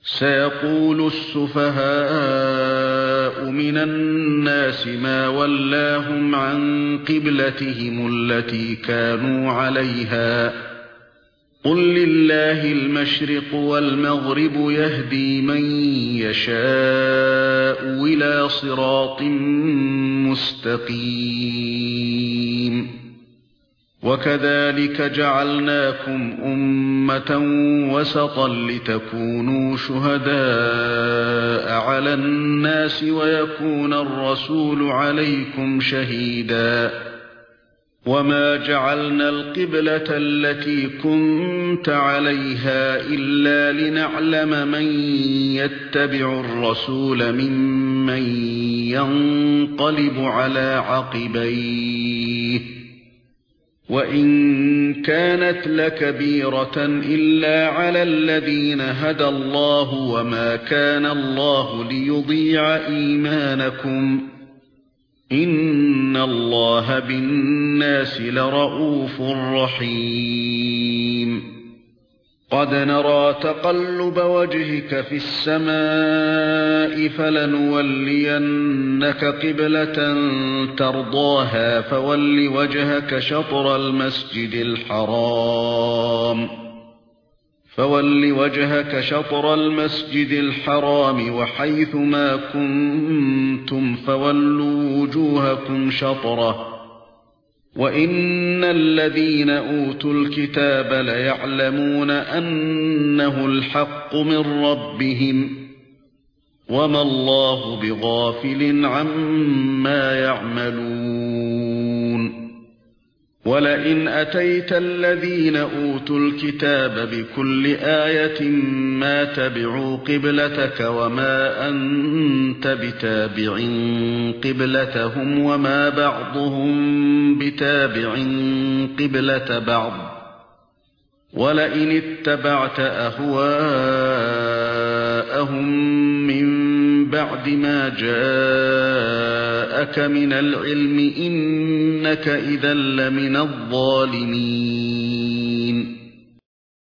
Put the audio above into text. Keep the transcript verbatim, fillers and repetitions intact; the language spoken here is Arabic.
سيقول السفهاء من الناس ما ولاهم عن قبلتهم التي كانوا عليها قل لله المشرق والمغرب يهدي من يشاء إلى صراط مستقيم وكذلك جعلناكم أمة وسطا لتكونوا شهداء على الناس ويكون الرسول عليكم شهيدا وما جعلنا القبلة التي كنت عليها إلا لنعلم من يتبع الرسول ممن ينقلب على عقبيه وإن كانت لكبيرة إلا على الذين هدى الله وما كان الله ليضيع إيمانكم إن الله بالناس لرءوف رحيم قد نرى تقلب وجهك في السماء فلنولينك قبلة ترضاها فول وجهك شطر المسجد الحرام فول وجهك شطر المسجد الحرام وحيث ما كنتم فولوا وجوهكم شطره وإن الذين أوتوا الكتاب ليعلمون أنه الحق من ربهم وما الله بغافل عما يعملون ولئن أتيت الذين أوتوا الكتاب بكل آية ما تبعوا قبلتك وما أنت بتابع قبلتهم وما بعضهم بتابع قبلة بعض ولئن اتبعت أهواءهم من بعد ما جاءك من العلم إنك إذا لمن الظالمين